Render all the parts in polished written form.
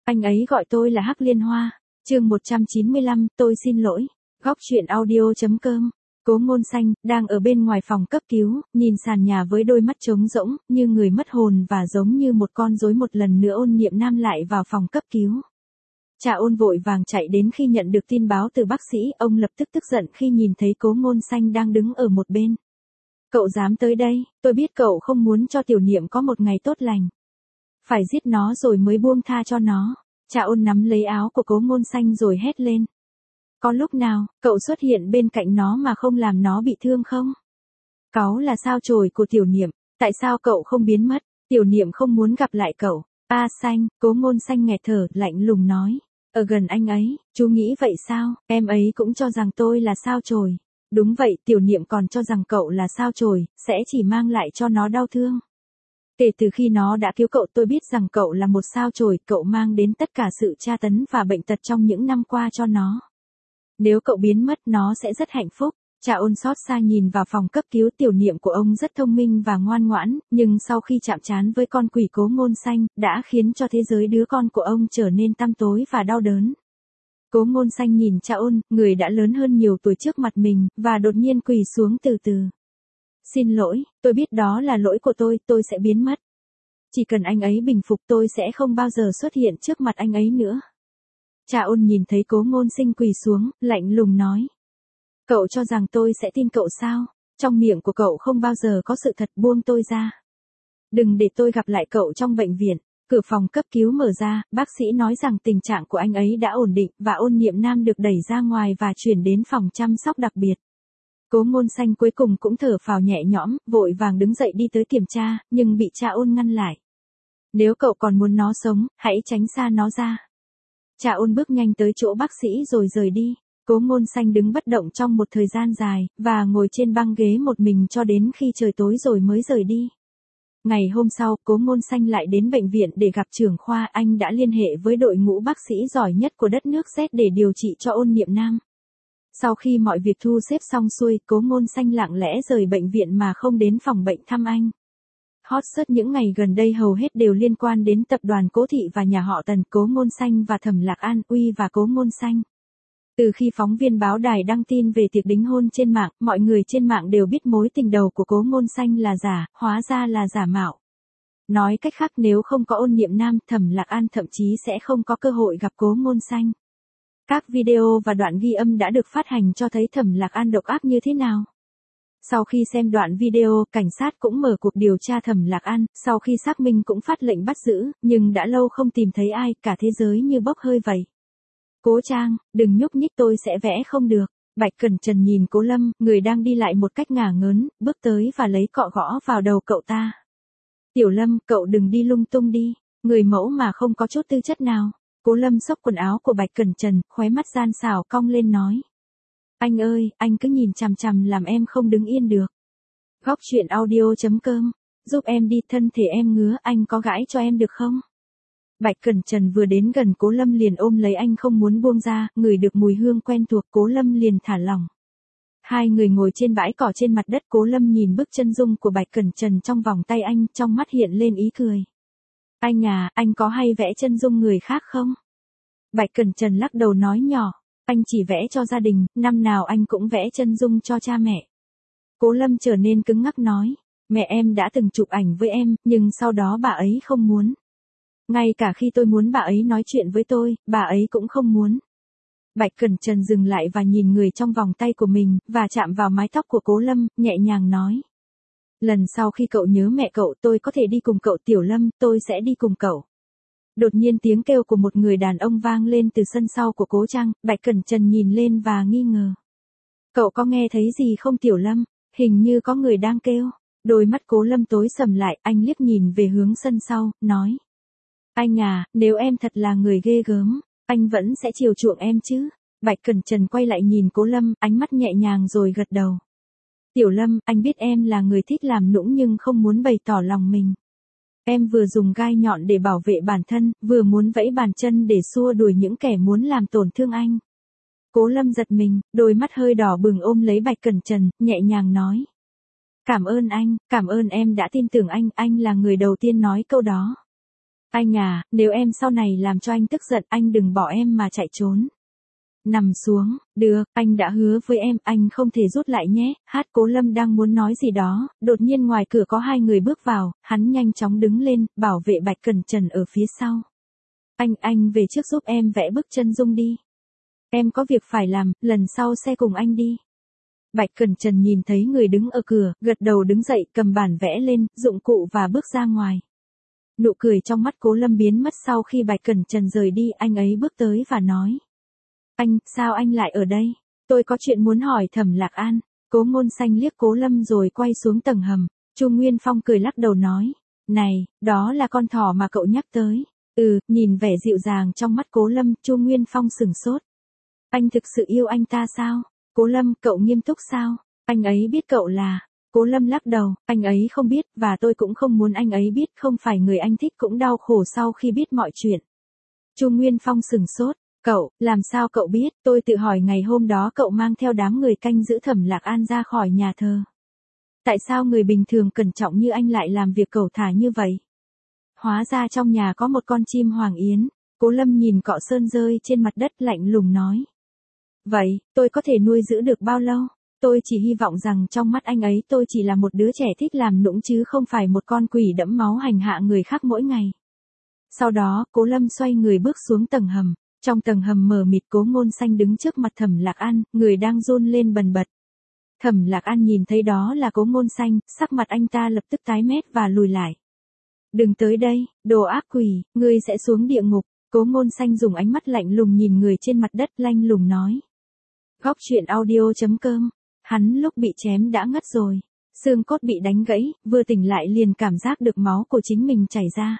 Anh ấy gọi tôi là Hắc Liên Hoa. Chương 195, tôi xin lỗi. Góc truyện audio.com. Cố Ngôn Xanh đang ở bên ngoài phòng cấp cứu, nhìn sàn nhà với đôi mắt trống rỗng, như người mất hồn và giống như một con rối. Một lần nữa Ôn Niệm Nam lại vào phòng cấp cứu. Cha Ôn vội vàng chạy đến khi nhận được tin báo từ bác sĩ, ông lập tức tức giận khi nhìn thấy Cố Ngôn Xanh đang đứng ở một bên. Cậu dám tới đây, tôi biết cậu không muốn cho Tiểu Niệm có một ngày tốt lành. Phải giết nó rồi mới buông tha cho nó. Cha Ôn nắm lấy áo của Cố Ngôn Xanh rồi hét lên. Có lúc nào, cậu xuất hiện bên cạnh nó mà không làm nó bị thương không? Cáu là sao chổi của Tiểu Niệm, tại sao cậu không biến mất? Tiểu Niệm không muốn gặp lại cậu. A Xanh, Cố Ngôn Xanh nghẹt thở, lạnh lùng nói. Ở gần anh ấy, chú nghĩ vậy sao? Em ấy cũng cho rằng tôi là sao chổi. Đúng vậy, Tiểu Niệm còn cho rằng cậu là sao chổi, sẽ chỉ mang lại cho nó đau thương. Kể từ khi nó đã cứu cậu, tôi biết rằng cậu là một sao chổi, cậu mang đến tất cả sự tra tấn và bệnh tật trong những năm qua cho nó. Nếu cậu biến mất, nó sẽ rất hạnh phúc. Cha Ôn xót xa nhìn vào phòng cấp cứu. Tiểu Niệm của ông rất thông minh và ngoan ngoãn, nhưng sau khi chạm trán với con quỷ Cố Ngôn Xanh, đã khiến cho thế giới đứa con của ông trở nên tăm tối và đau đớn. Cố Ngôn Xanh nhìn cha Ôn, người đã lớn hơn nhiều tuổi trước mặt mình, và đột nhiên quỳ xuống từ từ. Xin lỗi, tôi biết đó là lỗi của tôi sẽ biến mất. Chỉ cần anh ấy bình phục tôi sẽ không bao giờ xuất hiện trước mặt anh ấy nữa. Cha Ôn nhìn thấy Cố Ngôn Xanh quỳ xuống, lạnh lùng nói. Cậu cho rằng tôi sẽ tin cậu sao? Trong miệng của cậu không bao giờ có sự thật, buông tôi ra. Đừng để tôi gặp lại cậu trong bệnh viện. Cửa phòng cấp cứu mở ra, bác sĩ nói rằng tình trạng của anh ấy đã ổn định, và Ôn Niệm Nam được đẩy ra ngoài và chuyển đến phòng chăm sóc đặc biệt. Cố Ngôn Xanh cuối cùng cũng thở phào nhẹ nhõm, vội vàng đứng dậy đi tới kiểm tra, nhưng bị cha Ôn ngăn lại. Nếu cậu còn muốn nó sống, hãy tránh xa nó ra. Cha Ôn bước nhanh tới chỗ bác sĩ rồi rời đi. Cố Ngôn Xanh đứng bất động trong một thời gian dài, và ngồi trên băng ghế một mình cho đến khi trời tối rồi mới rời đi. Ngày hôm sau, Cố Ngôn Xanh lại đến bệnh viện để gặp trưởng khoa. Anh đã liên hệ với đội ngũ bác sĩ giỏi nhất của đất nước Z để điều trị cho Ôn Niệm Nam. Sau khi mọi việc thu xếp xong xuôi, Cố Ngôn Xanh lặng lẽ rời bệnh viện mà không đến phòng bệnh thăm anh. Hot search những ngày gần đây hầu hết đều liên quan đến tập đoàn Cố Thị và nhà họ Tần. Cố Ngôn Xanh và Thẩm Lạc An, Uy và Cố Ngôn Xanh. Từ khi phóng viên báo đài đăng tin về tiệc đính hôn trên mạng, mọi người trên mạng đều biết mối tình đầu của Cố Ngôn Xanh là giả, hóa ra là giả mạo. Nói cách khác, nếu không có Ôn Niệm Nam, Thẩm Lạc An thậm chí sẽ không có cơ hội gặp Cố Ngôn Xanh. Các video và đoạn ghi âm đã được phát hành cho thấy Thẩm Lạc An độc ác như thế nào. Sau khi xem đoạn video, cảnh sát cũng mở cuộc điều tra Thẩm Lạc An, sau khi xác minh cũng phát lệnh bắt giữ, nhưng đã lâu không tìm thấy ai, cả thế giới như bốc hơi vậy. Cố Trang, đừng nhúc nhích, tôi sẽ vẽ không được. Bạch Cẩn Trần nhìn Cố Lâm, người đang đi lại một cách ngả ngớn, bước tới và lấy cọ gõ vào đầu cậu ta. Tiểu Lâm, cậu đừng đi lung tung đi, người mẫu mà không có chút tư chất nào. Cố Lâm xốc quần áo của Bạch Cẩn Trần, khóe mắt gian xảo cong lên nói. Anh ơi, anh cứ nhìn chằm chằm làm em không đứng yên được. Góc truyện audio.com, giúp em đi, thân thể em ngứa, anh có gãi cho em được không? Bạch Cẩn Trần vừa đến gần Cố Lâm liền ôm lấy anh không muốn buông ra, ngửi được mùi hương quen thuộc, Cố Lâm liền thả lỏng. Hai người ngồi trên bãi cỏ trên mặt đất. Cố Lâm nhìn bức chân dung của Bạch Cẩn Trần trong vòng tay anh, trong mắt hiện lên ý cười. Anh à, anh có hay vẽ chân dung người khác không? Bạch Cẩn Trần lắc đầu nói nhỏ, anh chỉ vẽ cho gia đình, năm nào anh cũng vẽ chân dung cho cha mẹ. Cố Lâm trở nên cứng ngắc nói, mẹ em đã từng chụp ảnh với em, nhưng sau đó bà ấy không muốn. Ngay cả khi tôi muốn bà ấy nói chuyện với tôi, bà ấy cũng không muốn. Bạch Cẩn Trần dừng lại và nhìn người trong vòng tay của mình, và chạm vào mái tóc của Cố Lâm, nhẹ nhàng nói. Lần sau khi cậu nhớ mẹ cậu, tôi có thể đi cùng cậu. Tiểu Lâm, tôi sẽ đi cùng cậu. Đột nhiên tiếng kêu của một người đàn ông vang lên từ sân sau của Cố Trang. Bạch Cẩn Trần nhìn lên và nghi ngờ. Cậu có nghe thấy gì không Tiểu Lâm? Hình như có người đang kêu. Đôi mắt Cố Lâm tối sầm lại, anh liếc nhìn về hướng sân sau, nói. Anh à, nếu em thật là người ghê gớm, anh vẫn sẽ chiều chuộng em chứ. Bạch Cẩn Trần quay lại nhìn Cố Lâm, ánh mắt nhẹ nhàng rồi gật đầu. Tiểu Lâm, anh biết em là người thích làm nũng nhưng không muốn bày tỏ lòng mình. Em vừa dùng gai nhọn để bảo vệ bản thân, vừa muốn vẫy bàn chân để xua đuổi những kẻ muốn làm tổn thương anh. Cố Lâm giật mình, đôi mắt hơi đỏ bừng ôm lấy Bạch Cẩn Trần, nhẹ nhàng nói. Cảm ơn anh, cảm ơn em đã tin tưởng anh là người đầu tiên nói câu đó. Anh à, nếu em sau này làm cho anh tức giận, anh đừng bỏ em mà chạy trốn. Nằm xuống, được, anh đã hứa với em, anh không thể rút lại nhé. Cố Lâm đang muốn nói gì đó, đột nhiên ngoài cửa có hai người bước vào, hắn nhanh chóng đứng lên, bảo vệ Bạch Cẩn Trần ở phía sau. Anh về trước giúp em vẽ bức chân dung đi. Em có việc phải làm, lần sau sẽ cùng anh đi. Bạch Cẩn Trần nhìn thấy người đứng ở cửa, gật đầu đứng dậy, cầm bản vẽ lên, dụng cụ và bước ra ngoài. Nụ cười trong mắt Cố Lâm biến mất sau khi Bạch Cẩn Trần rời đi, anh ấy bước tới và nói. Anh, sao anh lại ở đây? Tôi có chuyện muốn hỏi Thẩm Lạc An. Cố Ngôn Xanh liếc Cố Lâm rồi quay xuống tầng hầm. Chu Nguyên Phong cười lắc đầu nói. Này, đó là con thỏ mà cậu nhắc tới. Nhìn vẻ dịu dàng trong mắt Cố Lâm, Chu Nguyên Phong sửng sốt. Anh thực sự yêu anh ta sao? Cố Lâm, cậu nghiêm túc sao? Anh ấy biết cậu là... Cố Lâm lắc đầu, anh ấy không biết, và tôi cũng không muốn anh ấy biết, không phải người anh thích cũng đau khổ sau khi biết mọi chuyện. Chu Nguyên Phong sửng sốt, cậu, làm sao cậu biết, tôi tự hỏi ngày hôm đó cậu mang theo đám người canh giữ Thẩm Lạc An ra khỏi nhà thờ. Tại sao người bình thường cẩn trọng như anh lại làm việc cẩu thả như vậy? Hóa ra trong nhà có một con chim hoàng yến. Cố Lâm nhìn cọ sơn rơi trên mặt đất lạnh lùng nói. Vậy, tôi có thể nuôi giữ được bao lâu? Tôi chỉ hy vọng rằng trong mắt anh ấy tôi chỉ là một đứa trẻ thích làm nũng chứ không phải một con quỷ đẫm máu hành hạ người khác mỗi ngày. Sau đó, Cố Lâm xoay người bước xuống tầng hầm. Trong tầng hầm mờ mịt, Cố Ngôn Xanh đứng trước mặt Thẩm Lạc An, người đang run lên bần bật. Thẩm Lạc An nhìn thấy đó là Cố Ngôn Xanh, sắc mặt anh ta lập tức tái mét và lùi lại. Đừng tới đây, đồ ác quỷ, ngươi sẽ xuống địa ngục. Cố Ngôn Xanh dùng ánh mắt lạnh lùng nhìn người trên mặt đất lanh lùng nói. Góc truyện audio.com. Hắn lúc bị chém đã ngất rồi. Xương cốt bị đánh gãy, vừa tỉnh lại liền cảm giác được máu của chính mình chảy ra.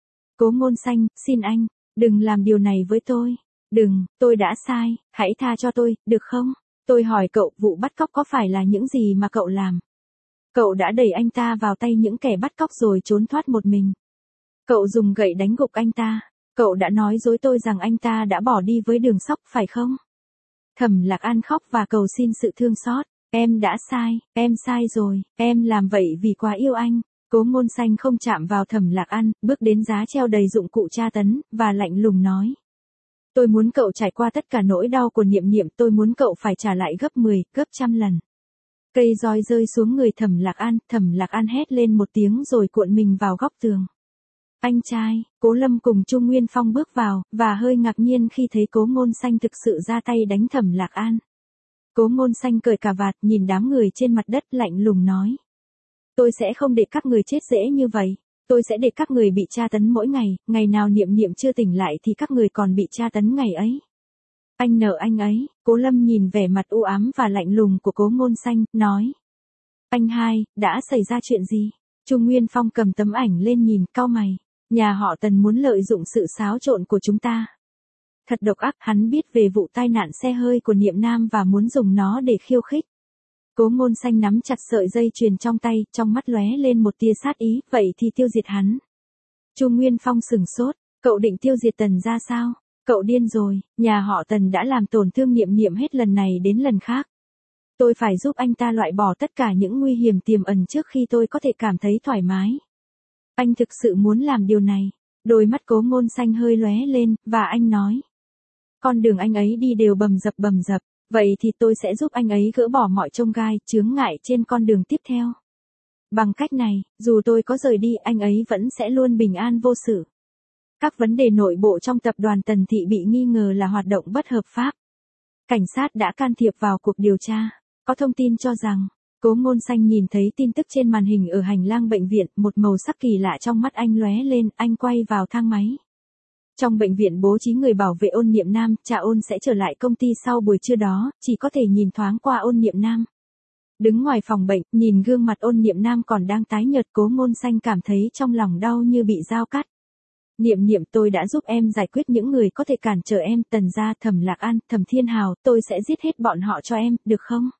Cố Ngôn Xanh, xin anh, đừng làm điều này với tôi. Đừng, tôi đã sai, hãy tha cho tôi, được không? Tôi hỏi cậu, vụ bắt cóc có phải là những gì mà cậu làm? Cậu đã đẩy anh ta vào tay những kẻ bắt cóc rồi trốn thoát một mình. Cậu dùng gậy đánh gục anh ta. Cậu đã nói dối tôi rằng anh ta đã bỏ đi với Đường Sóc, phải không? Thẩm Lạc An khóc và cầu xin sự thương xót. Em đã sai, em sai rồi, em làm vậy vì quá yêu anh. Cố Ngôn Xanh không chạm vào Thẩm Lạc An, bước đến giá treo đầy dụng cụ tra tấn, và lạnh lùng nói. Tôi muốn cậu trải qua tất cả nỗi đau của Niệm Niệm, tôi muốn cậu phải trả lại gấp 10, gấp trăm lần. Cây roi rơi xuống người Thẩm Lạc An hét lên một tiếng rồi cuộn mình vào góc tường. Anh trai, Cố Lâm cùng Chu Nguyên Phong bước vào, và hơi ngạc nhiên khi thấy Cố Ngôn Xanh thực sự ra tay đánh Thẩm Lạc An. Cố Ngôn Xanh cởi cà vạt nhìn đám người trên mặt đất lạnh lùng nói. Tôi sẽ không để các người chết dễ như vậy. Tôi sẽ để các người bị tra tấn mỗi ngày, ngày nào Niệm Niệm chưa tỉnh lại thì các người còn bị tra tấn ngày ấy. Anh nợ anh ấy. Cố Lâm nhìn vẻ mặt u ám và lạnh lùng của Cố Ngôn Xanh, nói. Anh hai, đã xảy ra chuyện gì? Chu Nguyên Phong cầm tấm ảnh lên nhìn, cau mày. Nhà họ Tần muốn lợi dụng sự xáo trộn của chúng ta. Thật độc ác, hắn biết về vụ tai nạn xe hơi của Niệm Nam và muốn dùng nó để khiêu khích. Cố Ngôn Xanh nắm chặt sợi dây chuyền trong tay, trong mắt lóe lên một tia sát ý, vậy thì tiêu diệt hắn. Chu Nguyên Phong sửng sốt, cậu định tiêu diệt Tần ra sao? Cậu điên rồi, nhà họ Tần đã làm tổn thương Niệm Niệm hết lần này đến lần khác. Tôi phải giúp anh ta loại bỏ tất cả những nguy hiểm tiềm ẩn trước khi tôi có thể cảm thấy thoải mái. Anh thực sự muốn làm điều này. Đôi mắt Cố Ngôn Xanh hơi lóe lên, và anh nói. Con đường anh ấy đi đều bầm dập, vậy thì tôi sẽ giúp anh ấy gỡ bỏ mọi chông gai, chướng ngại trên con đường tiếp theo. Bằng cách này, dù tôi có rời đi, anh ấy vẫn sẽ luôn bình an vô sự. Các vấn đề nội bộ trong tập đoàn Tần Thị bị nghi ngờ là hoạt động bất hợp pháp. Cảnh sát đã can thiệp vào cuộc điều tra. Có thông tin cho rằng, Cố Ngôn Xanh nhìn thấy tin tức trên màn hình ở hành lang bệnh viện, một màu sắc kỳ lạ trong mắt anh lóe lên, anh quay vào thang máy. Trong bệnh viện bố trí người bảo vệ Ôn Niệm Nam, cha Ôn sẽ trở lại công ty sau buổi trưa đó, chỉ có thể nhìn thoáng qua Ôn Niệm Nam. Đứng ngoài phòng bệnh, nhìn gương mặt Ôn Niệm Nam còn đang tái nhợt, Cố Ngôn Xanh cảm thấy trong lòng đau như bị dao cắt. Niệm Niệm, tôi đã giúp em giải quyết những người có thể cản trở em, Tần gia, Thẩm Lạc An, Thẩm Thiên Hào, tôi sẽ giết hết bọn họ cho em, được không?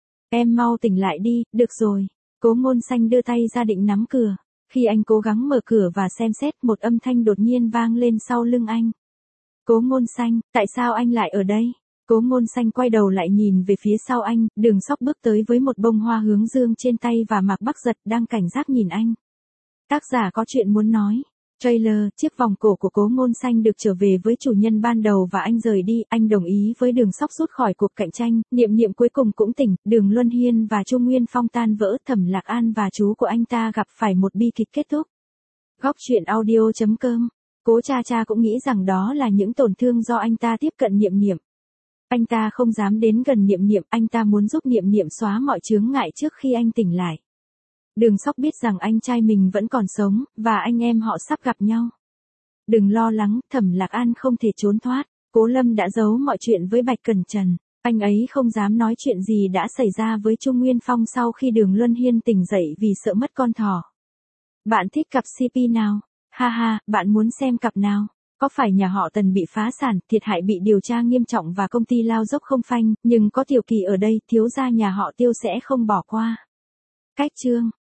Em mau tỉnh lại đi, được rồi. Cố Ngôn Xanh đưa tay ra định nắm cửa. Khi anh cố gắng mở cửa và xem xét, một âm thanh đột nhiên vang lên sau lưng anh. Cố Ngôn Xanh, tại sao anh lại ở đây? Cố Ngôn Xanh quay đầu lại nhìn về phía sau anh, Đường Sóc bước tới với một bông hoa hướng dương trên tay và Mạc Bắc Giật đang cảnh giác nhìn anh. Tác giả có chuyện muốn nói. Trailer, chiếc vòng cổ của Cố Ngôn Xanh được trở về với chủ nhân ban đầu và anh rời đi, anh đồng ý với Đường Sóc rút khỏi cuộc cạnh tranh, Niệm Niệm cuối cùng cũng tỉnh, Đường Luân Hiên và Trung Nguyên Phong tan vỡ, Thẩm Lạc An và chú của anh ta gặp phải một bi kịch kết thúc. Góc truyện audio.com. Cố Cha Cha cũng nghĩ rằng đó là những tổn thương do anh ta tiếp cận Niệm Niệm. Anh ta không dám đến gần Niệm Niệm, anh ta muốn giúp Niệm Niệm xóa mọi chướng ngại trước khi anh tỉnh lại. Đường Sóc biết rằng anh trai mình vẫn còn sống, và anh em họ sắp gặp nhau. Đừng lo lắng, Thẩm Lạc An không thể trốn thoát. Cố Lâm đã giấu mọi chuyện với Bạch Cẩn Trần. Anh ấy không dám nói chuyện gì đã xảy ra với Trung Nguyên Phong sau khi Đường Luân Hiên tỉnh dậy vì sợ mất con thỏ. Bạn thích cặp CP nào? Ha ha, bạn muốn xem cặp nào? Có phải nhà họ Tần bị phá sản, thiệt hại bị điều tra nghiêm trọng và công ty lao dốc không phanh, nhưng có Tiểu Kỳ ở đây, thiếu gia nhà họ Tiêu sẽ không bỏ qua. Cách chương